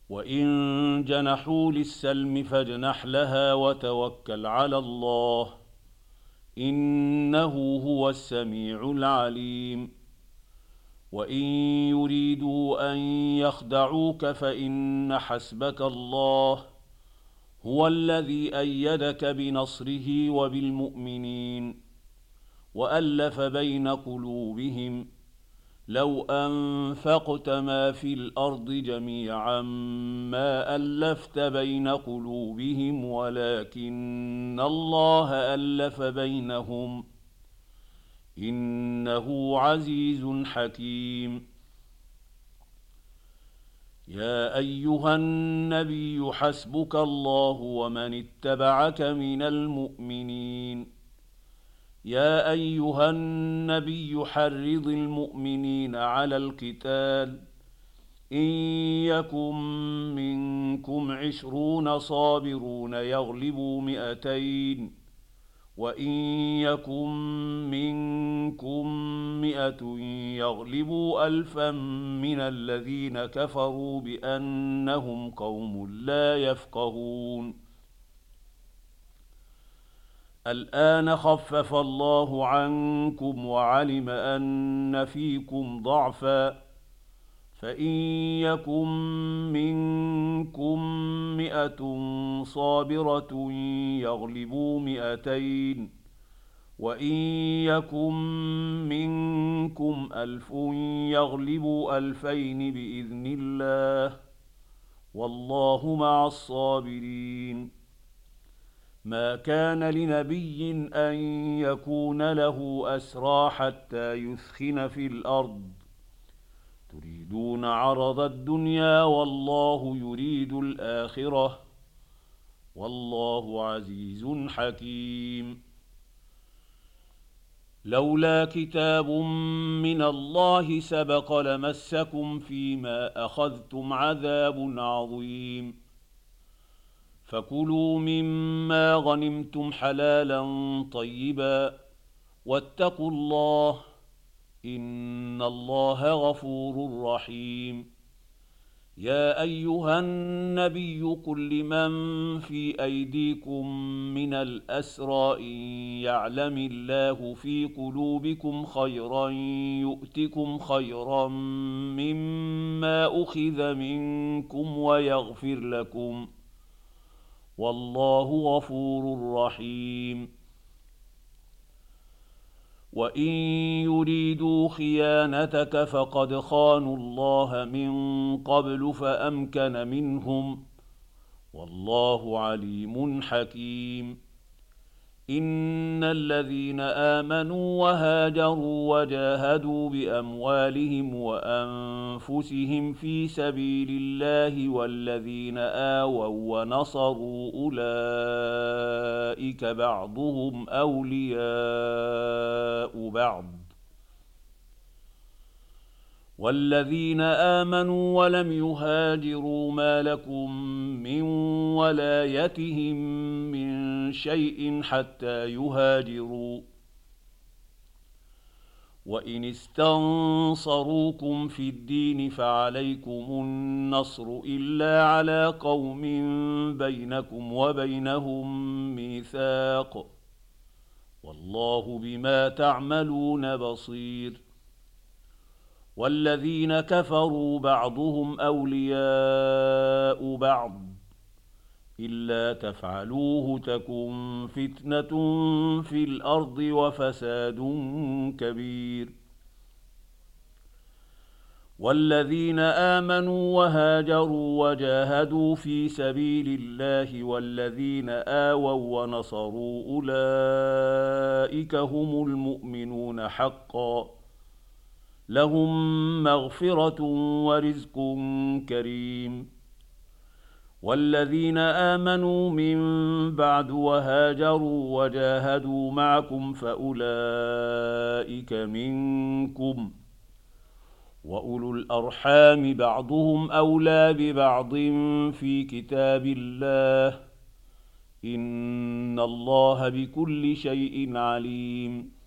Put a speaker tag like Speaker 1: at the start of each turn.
Speaker 1: وإن جنحوا للسلم فاجنح لها وتوكل على الله، إنه هو السميع العليم. وإن يريدوا أن يخدعوك فإن حسبك الله، هو الذي أيدك بنصره وبالمؤمنين، وألف بين قلوبهم، لو أنفقت ما في الأرض جميعا ما ألفت بين قلوبهم ولكن الله ألف بينهم، إنه عزيز حكيم. يا أيها النبي حسبك الله ومن اتبعك من المؤمنين. يا أيها النبي حرض المؤمنين على القتال، إن يكن منكم 20 صابرون يغلبوا 200، وإن يكن منكم 100 يغلبوا 1000 من الذين كفروا بأنهم قوم لا يفقهون. الآن خفف الله عنكم وعلم أن فيكم ضعفا، فإن يكن منكم 100 صابرة يغلبوا 200، وإن يكن منكم 1000 يغلبوا 2000 بإذن الله، والله مع الصابرين. ما كان لنبي أن يكون له أسرى حتى يثخن في الأرض، تريدون عرض الدنيا والله يريد الآخرة، والله عزيز حكيم. لولا كتاب من الله سبق لمسكم فيما أخذتم عذاب عظيم، فكلوا مما غنمتم حلالا طيبا، واتقوا الله، إن الله غفور رحيم. يا أيها النبي قل لمن في أيديكم من الأسرى إن يعلم الله في قلوبكم خيرا يؤتكم خيرا مما أخذ منكم ويغفر لكم، والله غفور رحيم. وإن يريدوا خيانتك فقد خانوا الله من قبل فأمكن منهم، والله عليم حكيم. إن الذين آمنوا وهاجروا وجاهدوا بأموالهم وأنفسهم في سبيل الله والذين آووا ونصروا أولئك بعضهم أولياء بعض، والذين آمنوا ولم يهاجروا ما لكم من ولايتهم من شيء حتى يهاجروا، وإن استنصروكم في الدين فعليكم النصر إلا على قوم بينكم وبينهم ميثاق، والله بما تعملون بصير. والذين كفروا بعضهم أولياء بعض، إلا تفعلوه تكن فتنة في الأرض وفساد كبير. والذين آمنوا وهاجروا وجاهدوا في سبيل الله والذين آووا ونصروا أولئك هم المؤمنون حقا، لهم مغفرة ورزق كريم. والذين آمنوا من بعد وهاجروا وجاهدوا معكم فأولئك منكم، وأولو الأرحام بعضهم أولى ببعض في كتاب الله، إن الله بكل شيء عليم.